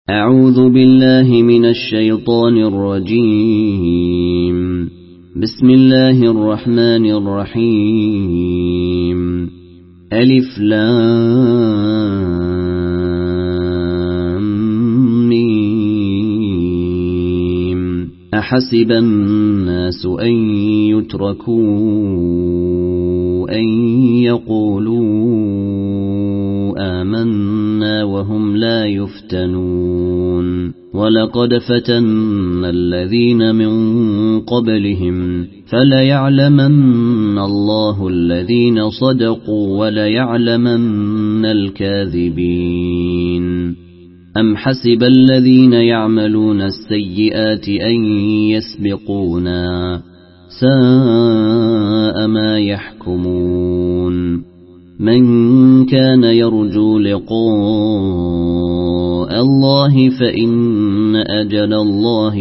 أعوذ بالله من الشيطان الرجيم. بسم الله الرحمن الرحيم. ألف لام ميم. أحسب الناس أن يتركوا أن يقولوا آمنا وهم لا يفتنون. ولقد فتنا الذين من قبلهم فليعلمن الله الذين صدقوا وليعلمن الكاذبين. أم حسب الذين يعملون السيئات أن يسبقونا ساء ما يحكمون. من كان يرجو لقاء الله فإن أجل الله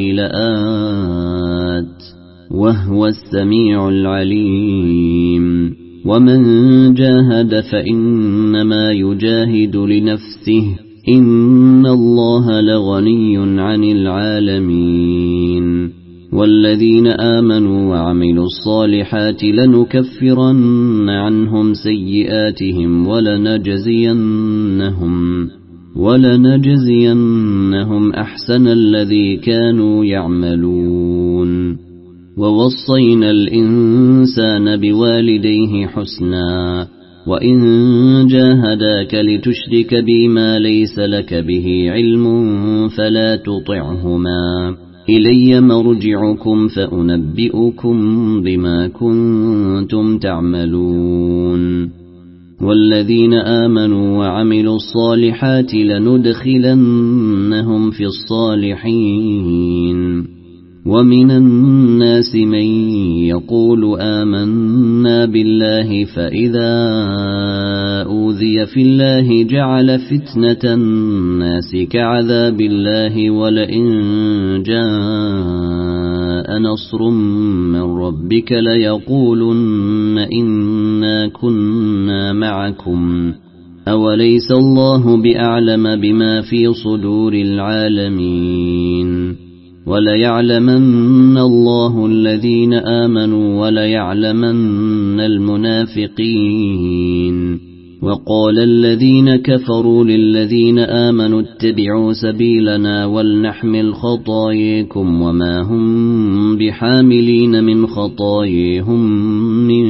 لآت وهو السميع العليم. ومن جاهد فإنما يجاهد لنفسه إن الله لغني عن العالمين. والذين آمنوا وعملوا الصالحات لنكفرن عنهم سيئاتهم ولنجزينهم أحسن الذي كانوا يعملون. ووصينا الإنسان بوالديه حسنا وإن جاهداك لتشرك بي ما ليس لك به علم فلا تطعهما إلي مرجعكم فأنبئكم بما كنتم تعملون. والذين آمنوا وعملوا الصالحات لندخلنهم في الصالحين. ومن الناس من يقول آمنا بالله فإذا أوذي في الله جعل فتنة الناس كعذاب الله ولئن جاء نصر من ربك ليقولن إنا كنا معكم أوليس الله بأعلم بما في صدور العالمين. وليعلمن الله الذين آمنوا وليعلمن المنافقين. وقال الذين كفروا للذين آمنوا اتبعوا سبيلنا ولنحمل خطاياكم وما هم بحاملين من خطاياهم من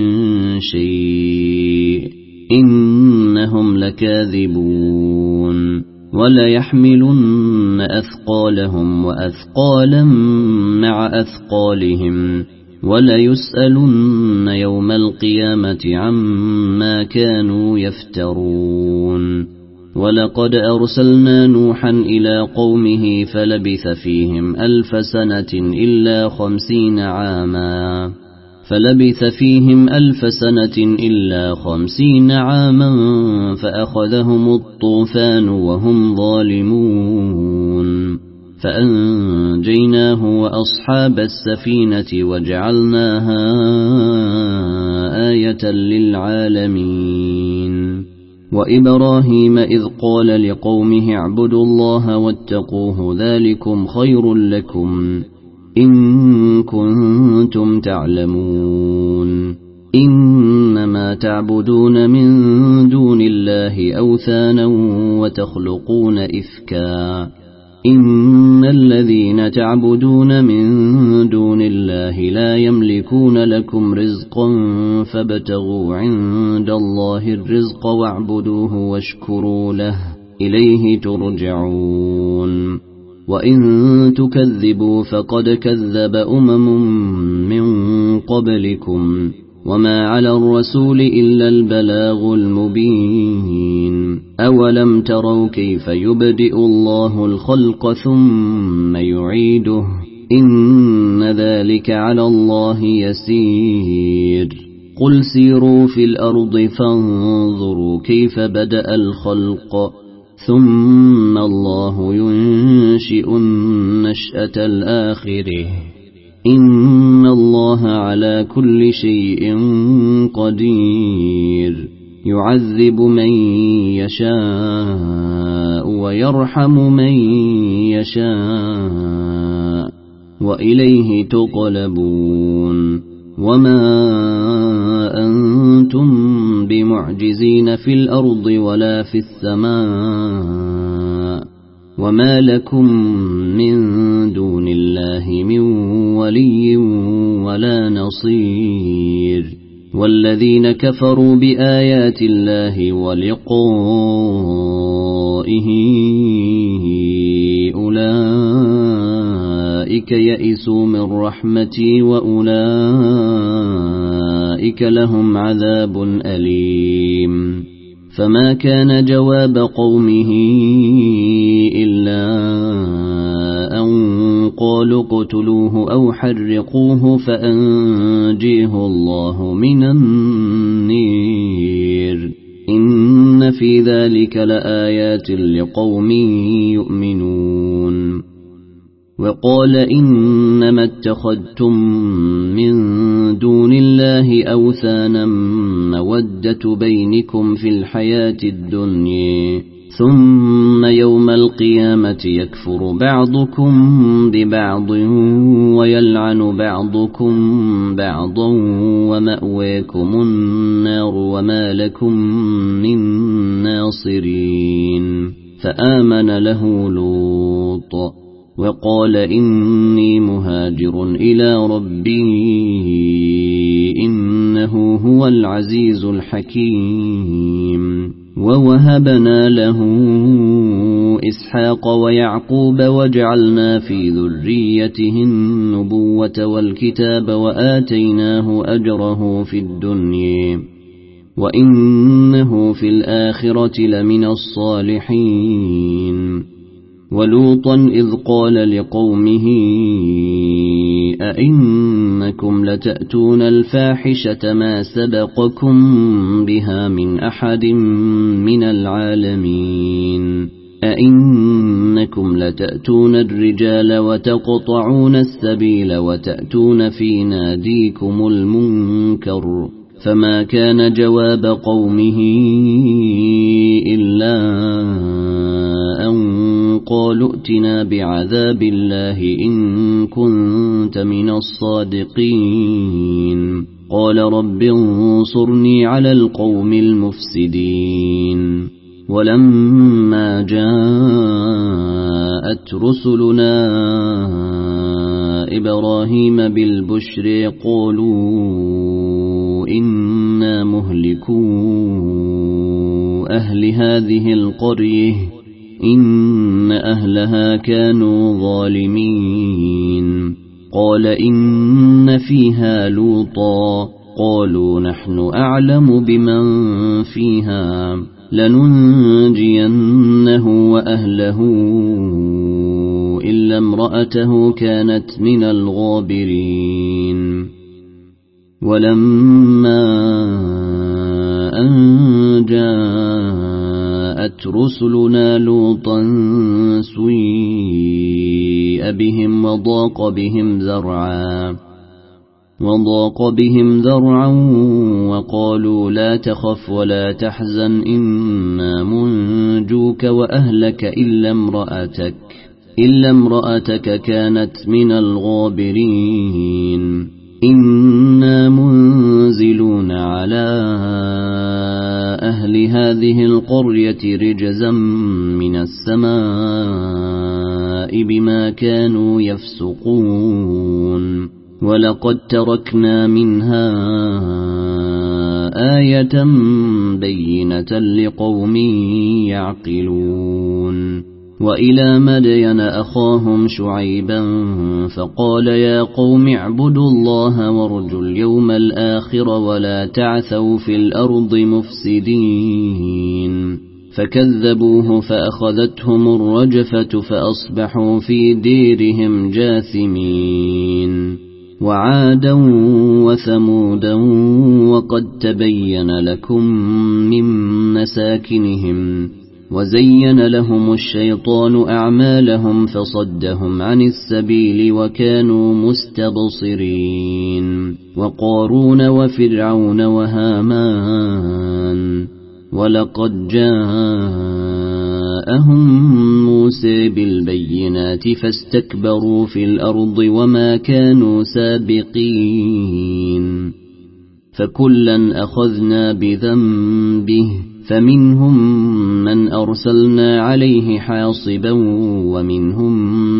شيء إنهم لكاذبون. وليحملن أثقالهم وأثقالا مع أثقالهم وليسألن يوم القيامة عما كانوا يفترون. ولقد أرسلنا نوحا إلى قومه فلبث فيهم 1000 سنة إلا 50 عاما فأخذهم الطوفان وهم ظالمون فأنجيناه وأصحاب السفينة وجعلناها آية للعالمين. وإبراهيم إذ قال لقومه اعبدوا الله واتقوه ذلكم خير لكم إن كنتم تعلمون. إنما تعبدون من دون الله أوثانا وتخلقون إفكا. إن الذين تعبدون من دون الله لا يملكون لكم رزقا فابتغوا عند الله الرزق واعبدوه واشكروا له إليه ترجعون. وإن تكذبوا فقد كذب من قبلكم وما على الرسول إلا البلاغ المبين. أولم تروا كيف يبدئ الله الخلق ثم يعيده إن ذلك على الله يسير. قل سيروا في الأرض فانظروا كيف بدأ الخلق ثم الله ينشئ النشأة الآخرة إن الله على كل شيء قدير. يعذب من يشاء ويرحم من يشاء وإليه تقلبون وما أنتم بمعجزين في الأرض ولا في السماء وما لكم من دون الله من ولي ولا نصير والذين كفروا بآيات الله ولقائه أولئك يئسوا من رحمتي وأولئك لهم عذاب أليم فما كان جواب قومه إلا أن قالوا اقتلوه أو حرقوه فأنجيه الله من النير إن في ذلك لآيات لقوم يؤمنون وقال إنما اتخذتم من دون الله أوثانا مودة بينكم في الحياة الدنيا ثم يوم القيامة يكفر بعضكم ببعض ويلعن بعضكم بعضا ومأواكم النار وما لكم من ناصرين فآمن له لوط وقال إني مهاجر إلى ربي إنه هو العزيز الحكيم ووهبنا له إسحاق ويعقوب وجعلنا في ذريته النبوة والكتاب وآتيناه أجره في الدنيا وإنه في الآخرة لمن الصالحين ولوطا إذ قال لقومه أئنكم لتأتون الفاحشة ما سبقكم بها من أحد من العالمين أئنكم لتأتون الرجال وتقطعون السبيل وتأتون في ناديكم المنكر فما كان جواب قومه إلا أن قالوا ائتنا بعذاب الله إن كنت من الصادقين قال رب انصرني على القوم المفسدين ولما جاءت رسلنا إبراهيم بالبشر قالوا إنا مهلكو أهل هذه القرية إن أهلها كانوا ظالمين قال إن فيها لوطا قالوا نحن أعلم بمن فيها لننجينه وأهله إلا امرأته كانت من الغابرين ولما أن جاءت رسلنا لوطا سيء بهم وضاق بهم ذرعا وقالوا لا تخف ولا تحزن إنا منجوك وأهلك إلا امرأتك كانت من الغابرين إنا منزلون على أهل هذه القرية رجزا من السماء بما كانوا يفسقون ولقد تركنا منها آية بينة لقوم يعقلون وإلى مدين أخاهم شعيبا فقال يا قوم اعبدوا الله وارجوا اليوم الآخر ولا تعثوا في الأرض مفسدين فكذبوه فأخذتهم الرجفة فأصبحوا في ديرهم جاثمين وعادا وثمودا وقد تبين لكم من مساكنهم وزين لهم الشيطان أعمالهم فصدهم عن السبيل وكانوا مستبصرين وقارون وفرعون وهامان ولقد جاءهم موسى بالبينات فاستكبروا في الأرض وما كانوا سابقين فكلا أخذنا بذنبه فمنهم من أرسلنا عليه حاصبا ومنهم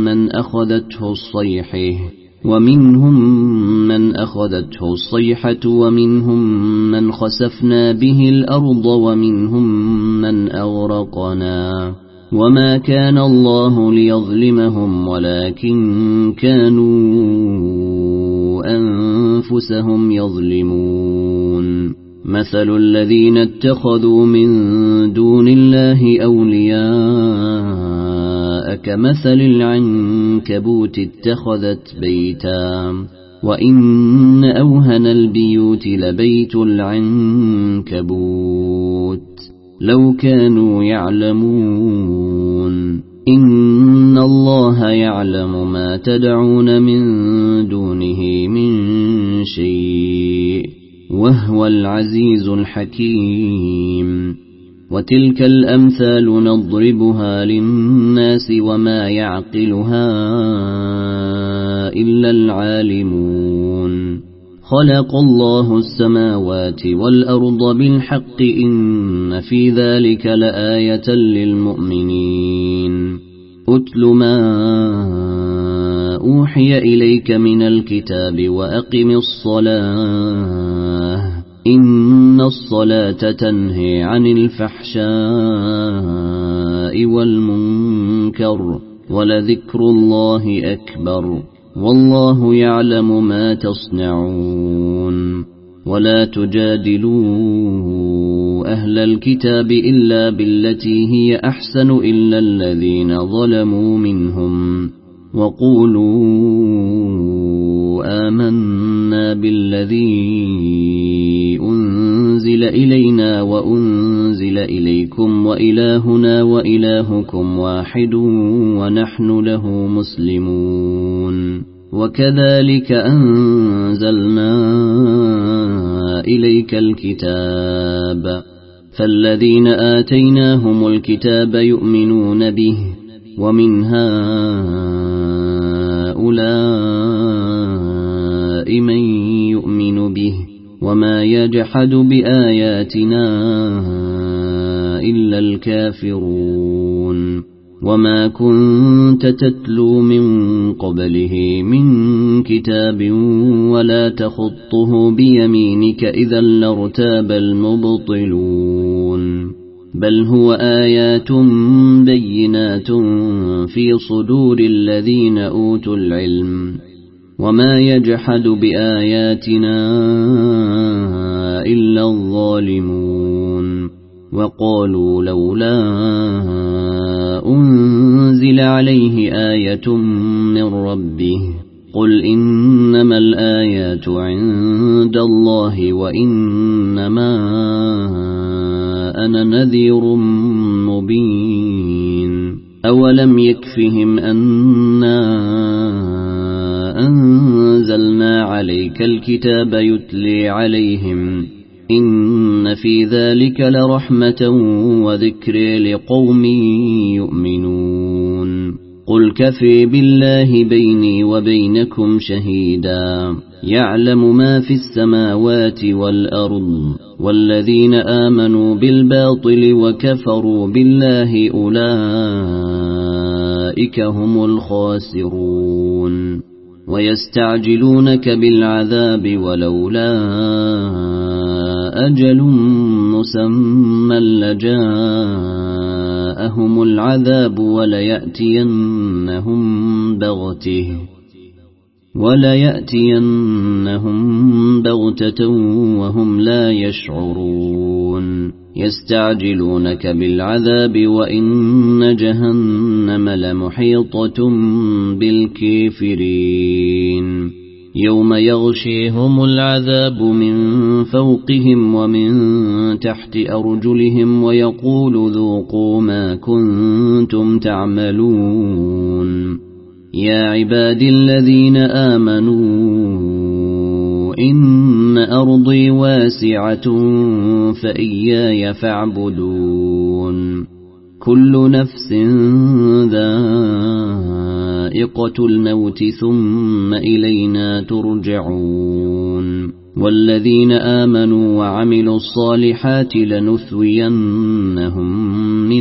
من أخذته الصيحة ومنهم من خسفنا به الأرض ومنهم من أغرقنا وما كان الله ليظلمهم ولكن كانوا أنفسهم يظلمون مثل الذين اتخذوا من دون الله أولياء كمثل العنكبوت اتخذت بيتا وإن أوهن البيوت لبيت العنكبوت لو كانوا يعلمون إن الله يعلم ما تدعون من دونه من شيء وهو العزيز الحكيم وتلك الأمثال نضربها للناس وما يعقلها إلا العالمون خلق الله السماوات والأرض بالحق إن في ذلك لآية للمؤمنين أتل ما أوحي إليك من الكتاب وأقم الصلاة إن الصلاة تنهي عن الفحشاء والمنكر ولذكر الله أكبر والله يعلم ما تصنعون ولا تجادلوا أهل الكتاب إلا بالتي هي أحسن إلا الذين ظلموا منهم وقولوا آمنا بالذي أنزل إلينا وأنزل إليكم وإلهنا وإلهكم واحد ونحن له مسلمون وكذلك أنزلنا إليك الكتاب فالذين آتيناهم الكتاب يؤمنون به ومن هؤلاء من يؤمن به وما يجحد بآياتنا إلا الكافرون وما كنت تتلو من قبله من كتاب ولا تخطه بيمينك إذا لارتاب المبطلون بل هو آيات بينات في صدور الذين أوتوا العلم وما يجحد بآياتنا إلا الظالمون وقالوا لولا أنزل عليه آية من ربه قل إنما الآيات عند الله وإنما أنا نذير مبين أولم يكفهم أنا أنزلنا عليك الكتاب يتلي عليهم إن في ذلك لرحمة وذكر لقوم يؤمنون قل كفي بالله بيني وبينكم شهيدا يعلم ما في السماوات والأرض والذين آمنوا بالباطل وكفروا بالله أولئك هم الخاسرون ويستعجلونك بالعذاب ولولا أجل مسمى لجاءهم العذاب وليأتينهم بغتة وهم لا يشعرون يستعجلونك بالعذاب وإن جهنم لمحيطة بالكافرين يوم يغشيهم العذاب من فوقهم ومن تحت أرجلهم ويقول ذوقوا ما كنتم تعملون يا عبادي الذين آمنوا إن أرضي واسعة فإياي فاعبدون كل نفس ذائقة الموت ثم إلينا ترجعون والذين آمنوا وعملوا الصالحات لنثوينهم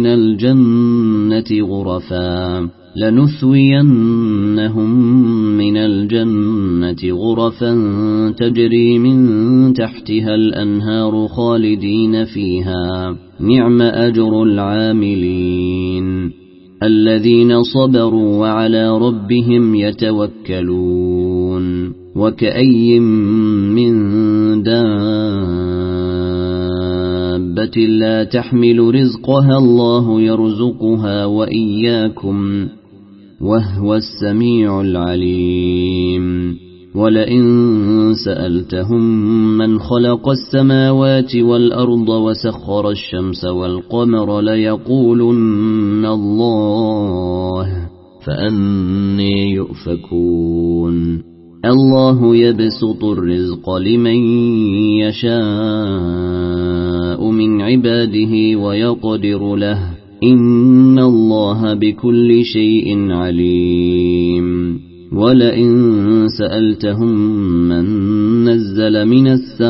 من الجنة غرفا تجري من تحتها الأنهار خالدين فيها نعم أجر العاملين الذين صبروا وعلى ربهم يتوكلون وكأي من دابة لا تحمل رزقها الله يرزقها وإياكم وهو السميع العليم ولئن سألتهم من خلق السماوات والأرض وسخر الشمس والقمر ليقولن الله فأني يؤفكون الله يبسط الرزق لمن يشاء من عباده ويقدر له إن الله بكل شيء عليم ولئن سألتهم من نزل من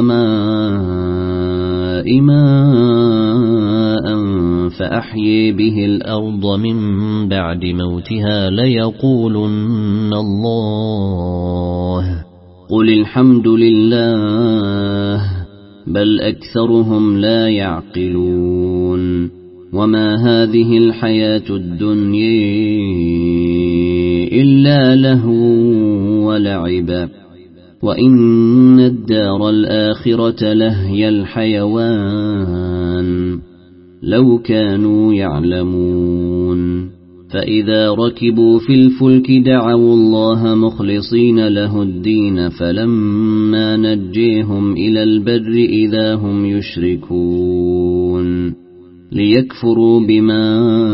السماء ماء فأحيي به الأرض من بعد موتها ليقولن الله قل الحمد لله بل أكثرهم لا يعقلون وما هذه الحياة الدنيا إلا لهو ولعب وإن الدار الآخرة لهي الحيوان لو كانوا يعلمون فإذا ركبوا في الفلك دعوا الله مخلصين له الدين فلما نجيهم إلى البر إذا هم يشركون ليكفروا بما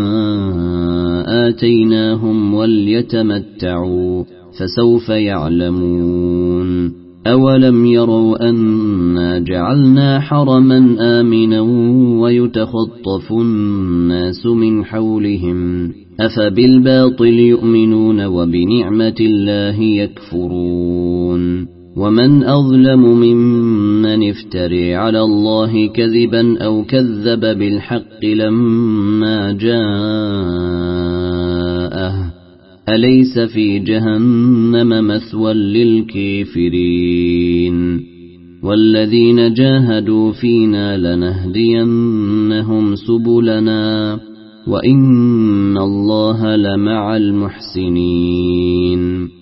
آتيناهم وليتمتعوا فسوف يعلمون أولم يروا أنا جعلنا حرما آمنا ويتخطف الناس من حولهم أفبالباطل يؤمنون وبنعمة الله يكفرون ومن أظلم ممن افتري على الله كذبا أو كذب بالحق لما جاءه أليس في جهنم مثوى للكافرين والذين جاهدوا فينا لنهدينهم سبلنا وإن الله لمع المحسنين